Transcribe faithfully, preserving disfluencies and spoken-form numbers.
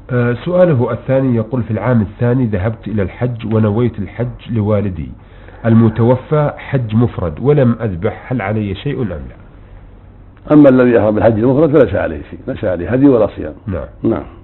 آه سؤاله الثاني يقول: في العام الثاني ذهبت إلى الحج ونويت الحج لوالدي المتوفى حج مفرد ولم أذبح، هل علي شيء أم لا؟ أما الذي يحرم بالحج المفرد فليس عليه شيء، ليس عليه هدي ولا صيام. نعم. نعم.